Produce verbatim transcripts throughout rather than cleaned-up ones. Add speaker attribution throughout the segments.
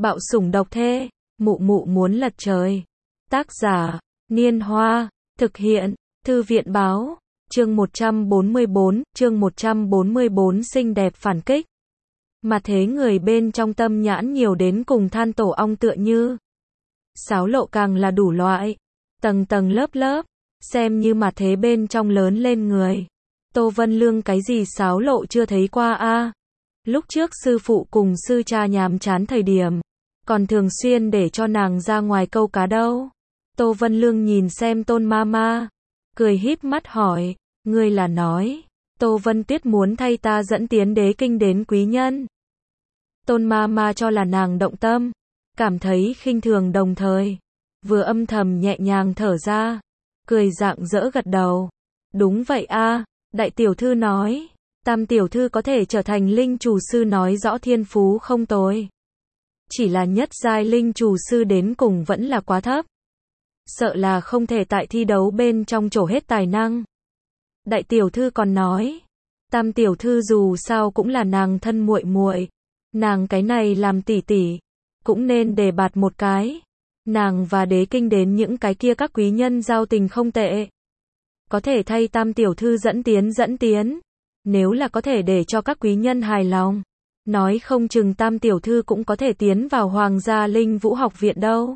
Speaker 1: Bạo sủng độc thê, mụ mụ muốn lật trời. Tác giả, Niên Hoa, thực hiện, Thư viện báo, chương một trăm bốn mươi bốn, chương một trăm bốn mươi bốn xinh đẹp phản kích. Mà thế người bên trong tâm nhãn nhiều đến cùng than tổ ong tựa như. Sáo lộ càng là đủ loại, tầng tầng lớp lớp, xem như mà thế bên trong lớn lên người. Tô Vân Lương cái gì sáo lộ chưa thấy qua a? Lúc trước sư phụ cùng sư cha nhàm chán thời điểm, còn thường xuyên để cho nàng ra ngoài câu cá đâu. Tô Vân Lương nhìn xem Tôn Mama, cười híp mắt hỏi, ngươi là nói, Tô Vân Tuyết muốn thay ta dẫn tiến đế kinh đến quý nhân. Tôn Mama cho là nàng động tâm, cảm thấy khinh thường đồng thời, vừa âm thầm nhẹ nhàng thở ra, cười rạng rỡ gật đầu. Đúng vậy a, đại tiểu thư nói, tam tiểu thư có thể trở thành linh chủ sư nói rõ thiên phú không tồi. Chỉ là nhất giai linh chủ sư đến cùng vẫn là quá thấp. Sợ là không thể tại thi đấu bên trong trổ hết tài năng. Đại tiểu thư còn nói, tam tiểu thư dù sao cũng là nàng thân muội muội, nàng cái này làm tỷ tỷ, cũng nên đề bạt một cái. Nàng và đế kinh đến những cái kia các quý nhân giao tình không tệ. Có thể thay tam tiểu thư dẫn tiến dẫn tiến. Nếu là có thể để cho các quý nhân hài lòng, nói không chừng tam tiểu thư cũng có thể tiến vào Hoàng gia Linh Vũ học viện đâu.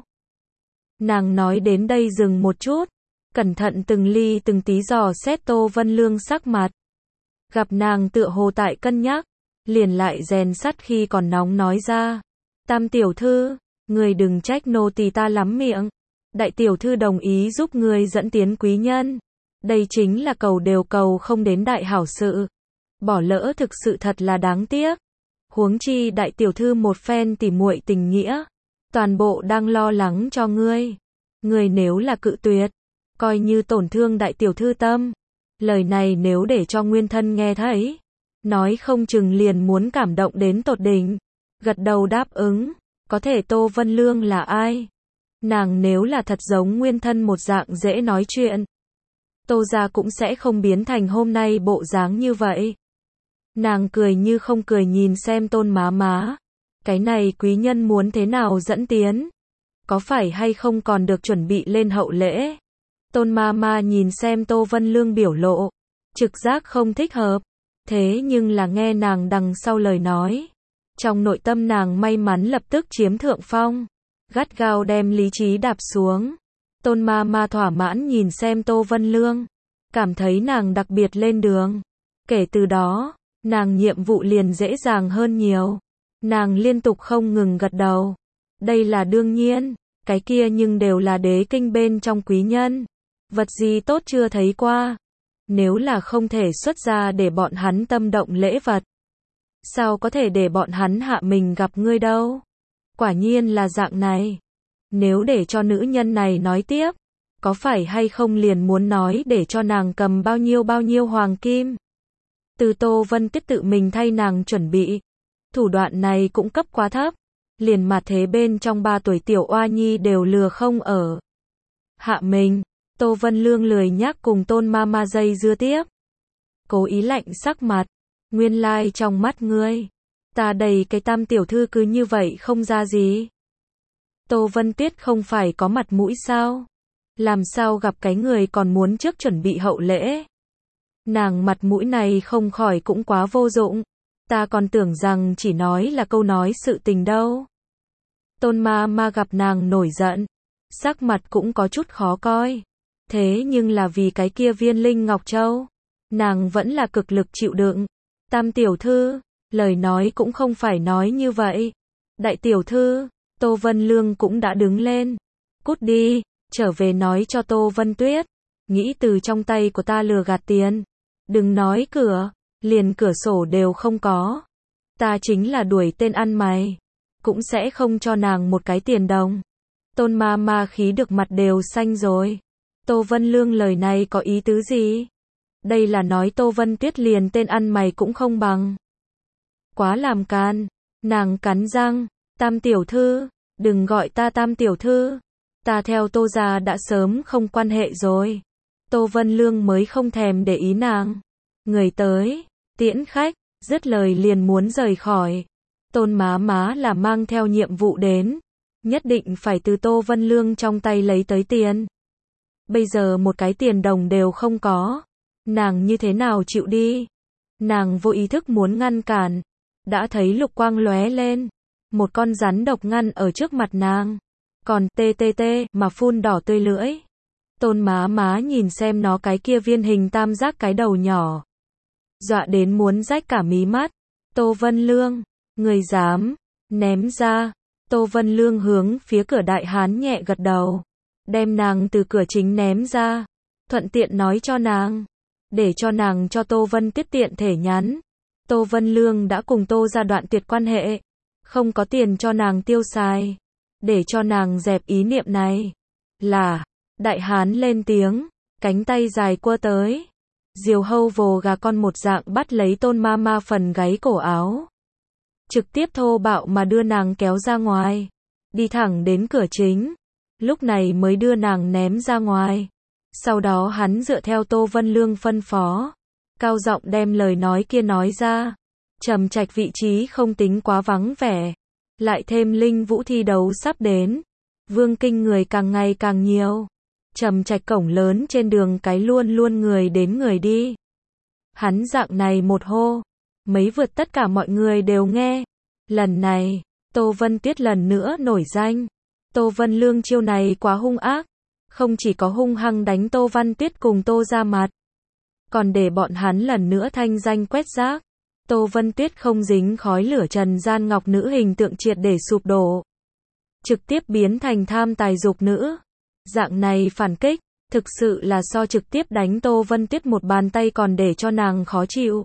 Speaker 1: Nàng nói đến đây dừng một chút, cẩn thận từng ly từng tí dò xét Tô Vân Lương sắc mặt. Gặp nàng tựa hồ tại cân nhắc, liền lại rèn sắt khi còn nóng nói ra. Tam tiểu thư, người đừng trách nô tỳ ta lắm miệng. Đại tiểu thư đồng ý giúp người dẫn tiến quý nhân. Đây chính là cầu đều cầu không đến đại hảo sự. Bỏ lỡ thực sự thật là đáng tiếc. Huống chi đại tiểu thư một phen tỉ muội tình nghĩa, toàn bộ đang lo lắng cho ngươi. Ngươi nếu là cự tuyệt, coi như tổn thương đại tiểu thư tâm. Lời này nếu để cho nguyên thân nghe thấy, nói không chừng liền muốn cảm động đến tột đỉnh. Gật đầu đáp ứng, có thể Tô Vân Lương là ai? Nàng nếu là thật giống nguyên thân một dạng dễ nói chuyện, Tô gia cũng sẽ không biến thành hôm nay bộ dáng như vậy. Nàng cười như không cười nhìn xem Tôn má má. Cái này quý nhân muốn thế nào dẫn tiến? Có phải hay không còn được chuẩn bị lên hậu lễ? Tôn ma ma nhìn xem Tô Vân Lương biểu lộ, trực giác không thích hợp. Thế nhưng là nghe nàng đằng sau lời nói, trong nội tâm nàng may mắn lập tức chiếm thượng phong, gắt gao đem lý trí đạp xuống. Tôn ma ma thỏa mãn nhìn xem Tô Vân Lương, cảm thấy nàng đặc biệt lên đường. Kể từ đó, nàng nhiệm vụ liền dễ dàng hơn nhiều. Nàng liên tục không ngừng gật đầu. Đây là đương nhiên, cái kia nhưng đều là đế kinh bên trong quý nhân. Vật gì tốt chưa thấy qua. Nếu là không thể xuất ra để bọn hắn tâm động lễ vật, sao có thể để bọn hắn hạ mình gặp ngươi đâu. Quả nhiên là dạng này. Nếu để cho nữ nhân này nói tiếp, có phải hay không liền muốn nói để cho nàng cầm bao nhiêu bao nhiêu hoàng kim. Từ Tô Vân Tuyết tự mình thay nàng chuẩn bị. Thủ đoạn này cũng cấp quá thấp. Liền mà thế bên trong ba tuổi tiểu oa nhi đều lừa không ở. Hạ mình, Tô Vân Lương lười nhác cùng Tôn Mama dây dưa tiếp. Cố ý lạnh sắc mặt. Nguyên lai like trong mắt ngươi, ta đầy cái tam tiểu thư cứ như vậy không ra gì. Tô Vân Tuyết không phải có mặt mũi sao? Làm sao gặp cái người còn muốn trước chuẩn bị hậu lễ? Nàng mặt mũi này không khỏi cũng quá vô dụng. Ta còn tưởng rằng chỉ nói là câu nói sự tình đâu. Tôn ma ma gặp nàng nổi giận, sắc mặt cũng có chút khó coi. Thế nhưng là vì cái kia viên linh ngọc châu, nàng vẫn là cực lực chịu đựng. Tam tiểu thư, lời nói cũng không phải nói như vậy. Đại tiểu thư, Tô Vân Lương cũng đã đứng lên. Cút đi, trở về nói cho Tô Vân Tuyết. Nghĩ từ trong tay của ta lừa gạt tiền. Đừng nói cửa, liền cửa sổ đều không có. Ta chính là đuổi tên ăn mày, cũng sẽ không cho nàng một cái tiền đồng. Tôn ma ma khí được mặt đều xanh rồi. Tô Vân Lương lời này có ý tứ gì? Đây là nói Tô Vân Tuyết liền tên ăn mày cũng không bằng. Quá làm can. Nàng cắn răng. Tam tiểu thư, đừng gọi ta tam tiểu thư. Ta theo Tô gia đã sớm không quan hệ rồi. Tô Vân Lương mới không thèm để ý nàng. Người tới, tiễn khách, dứt lời liền muốn rời khỏi. Tôn má má là mang theo nhiệm vụ đến, nhất định phải từ Tô Vân Lương trong tay lấy tới tiền. Bây giờ một cái tiền đồng đều không có, nàng như thế nào chịu đi? Nàng vô ý thức muốn ngăn cản, đã thấy lục quang lóe lên, một con rắn độc ngăn ở trước mặt nàng, còn tê tê tê mà phun đỏ tươi lưỡi. Tôn má má nhìn xem nó cái kia viên hình tam giác cái đầu nhỏ, dọa đến muốn rách cả mí mắt. Tô Vân Lương, người dám, ném ra. Tô Vân Lương hướng phía cửa đại hán nhẹ gật đầu, đem nàng từ cửa chính ném ra, thuận tiện nói cho nàng, để cho nàng cho Tô Vân Tuyết tiện thể nhắn. Tô Vân Lương đã cùng Tô gia đoạn tuyệt quan hệ, không có tiền cho nàng tiêu xài, để cho nàng dẹp ý niệm này. Là, đại hán lên tiếng, cánh tay dài quơ tới, diều hâu vồ gà con một dạng bắt lấy Tôn ma ma phần gáy cổ áo, trực tiếp thô bạo mà đưa nàng kéo ra ngoài, đi thẳng đến cửa chính, lúc này mới đưa nàng ném ra ngoài. Sau đó hắn dựa theo Tô Vân Lương phân phó, cao giọng đem lời nói kia nói ra. Trầm Trạch vị trí không tính quá vắng vẻ, lại thêm linh vũ thi đấu sắp đến, vương kinh người càng ngày càng nhiều. Trầm Trạch cổng lớn trên đường cái luôn luôn người đến người đi. Hắn dạng này một hô, mấy vượt tất cả mọi người đều nghe. Lần này, Tô Vân Tuyết lần nữa nổi danh. Tô Vân Lương chiêu này quá hung ác, không chỉ có hung hăng đánh Tô Văn Tuyết cùng Tô ra mặt, còn để bọn hắn lần nữa thanh danh quét rác. Tô Vân Tuyết không dính khói lửa trần gian ngọc nữ hình tượng triệt để sụp đổ, trực tiếp biến thành tham tài dục nữ. Dạng này phản kích, thực sự là so trực tiếp đánh Tô Vân Tuyết một bàn tay còn để cho nàng khó chịu.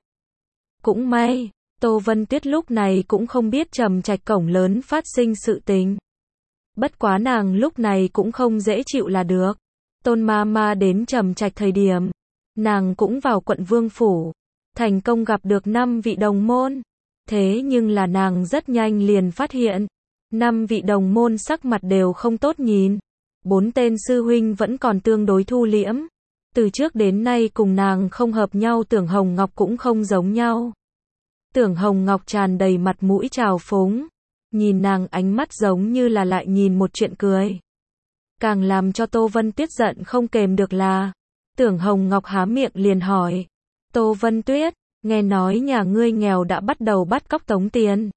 Speaker 1: Cũng may, Tô Vân Tuyết lúc này cũng không biết Trầm Trạch cổng lớn phát sinh sự tình. Bất quá nàng lúc này cũng không dễ chịu là được. Tôn ma ma đến Trầm Trạch thời điểm, nàng cũng vào quận Vương Phủ, thành công gặp được năm vị đồng môn. Thế nhưng là nàng rất nhanh liền phát hiện, năm vị đồng môn sắc mặt đều không tốt nhìn. Bốn tên sư huynh vẫn còn tương đối thu liễm. Từ trước đến nay cùng nàng không hợp nhau Tưởng Hồng Ngọc cũng không giống nhau. Tưởng Hồng Ngọc tràn đầy mặt mũi trào phúng, nhìn nàng ánh mắt giống như là lại nhìn một chuyện cười. Càng làm cho Tô Vân Tuyết giận không kềm được là, Tưởng Hồng Ngọc há miệng liền hỏi, Tô Vân Tuyết, nghe nói nhà ngươi nghèo đã bắt đầu bắt cóc tống tiền.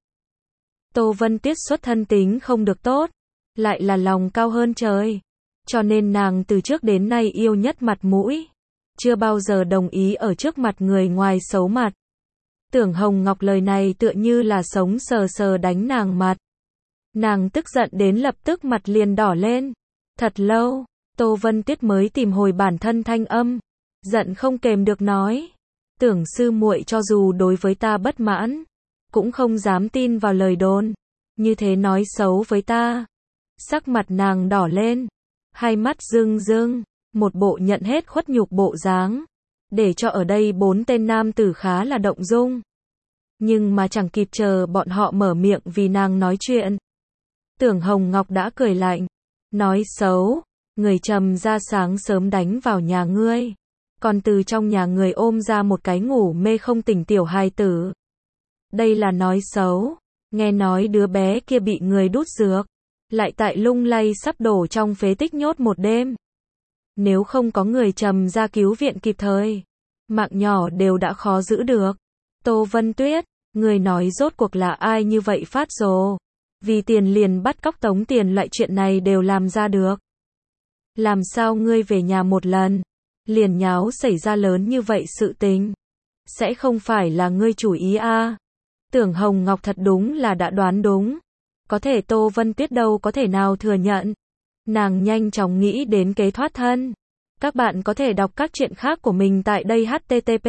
Speaker 1: Tô Vân Tuyết xuất thân tính không được tốt, lại là lòng cao hơn trời, cho nên nàng từ trước đến nay yêu nhất mặt mũi, chưa bao giờ đồng ý ở trước mặt người ngoài xấu mặt. Tưởng Hồng Ngọc lời này tựa như là sống sờ sờ đánh nàng mặt. Nàng tức giận đến lập tức mặt liền đỏ lên. Thật lâu, Tô Vân Tuyết mới tìm hồi bản thân thanh âm, giận không kềm được nói, Tưởng sư muội cho dù đối với ta bất mãn, cũng không dám tin vào lời đồn, như thế nói xấu với ta. Sắc mặt nàng đỏ lên, hai mắt rưng rưng, một bộ nhận hết khuất nhục bộ dáng, để cho ở đây bốn tên nam tử khá là động dung. Nhưng mà chẳng kịp chờ bọn họ mở miệng vì nàng nói chuyện, Tưởng Hồng Ngọc đã cười lạnh, nói xấu, người Trầm ra sáng sớm đánh vào nhà ngươi, còn từ trong nhà người ôm ra một cái ngủ mê không tỉnh tiểu hài tử. Đây là nói xấu, nghe nói đứa bé kia bị người đút dược, lại tại lung lay sắp đổ trong phế tích nhốt một đêm. Nếu không có người Trầm ra cứu viện kịp thời, mạng nhỏ đều đã khó giữ được. Tô Vân Tuyết, người nói rốt cuộc là ai như vậy phát rồ, vì tiền liền bắt cóc tống tiền loại chuyện này đều làm ra được. Làm sao ngươi về nhà một lần, liền nháo xảy ra lớn như vậy sự tình, sẽ không phải là ngươi chủ ý a? À? Tưởng Hồng Ngọc thật đúng là đã đoán đúng, có thể Tô Vân Tuyết đâu có thể nào thừa nhận. Nàng nhanh chóng nghĩ đến kế thoát thân. Các bạn có thể đọc các truyện khác của mình tại đây h t t p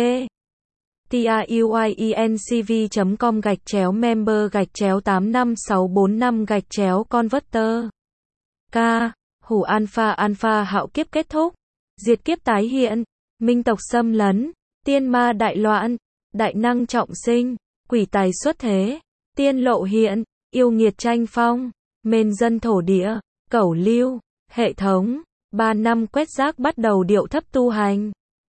Speaker 1: truyencv chấm com gạch chéo member gạch chéo tám năm sáu bốn năm gạch chéo converter. K. Hủ alpha alpha hạo kiếp kết thúc, diệt kiếp tái hiện, minh tộc xâm lấn, tiên ma đại loạn, đại năng trọng sinh, quỷ tài xuất thế, tiên lộ hiện, yêu nghiệt tranh phong, mên dân thổ địa, cẩu lưu, hệ thống, ba năm quét rác bắt đầu điệu thấp tu hành.